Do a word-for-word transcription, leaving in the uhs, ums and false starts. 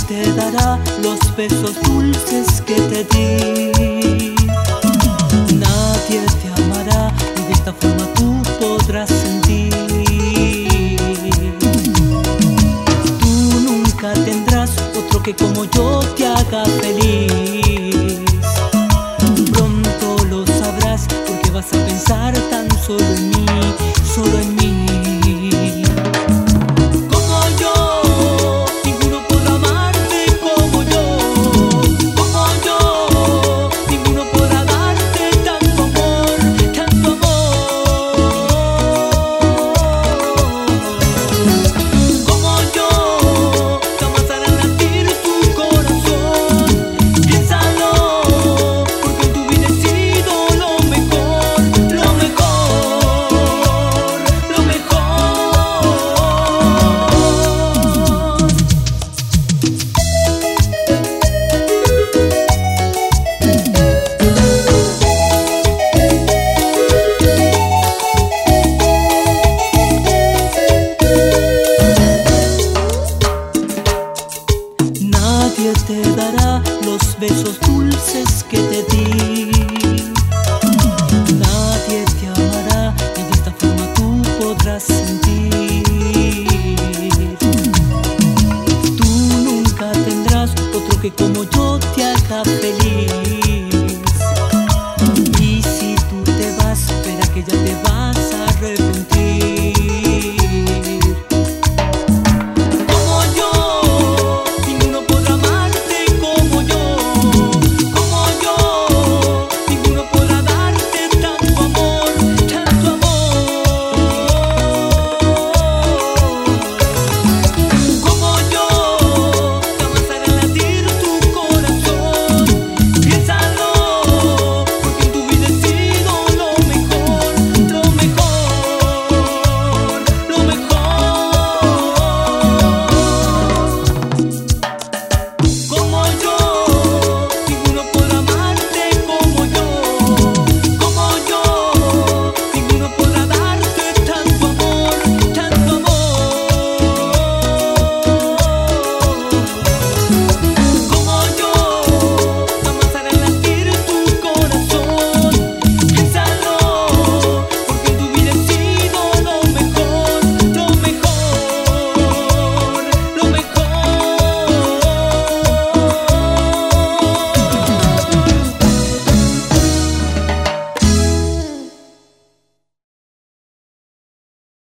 te dará los besos dulces que te di. Nadie te amará y de esta forma tú podrás sentir. Tú nunca tendrás otro que como yo te haga feliz. Pronto lo sabrás porque vas a pensar tan solo en mí, solo en mí. Nadie te dará los besos dulces que te di. Nadie te amará y de esta forma tú podrás sentir. Tú nunca tendrás otro que como yo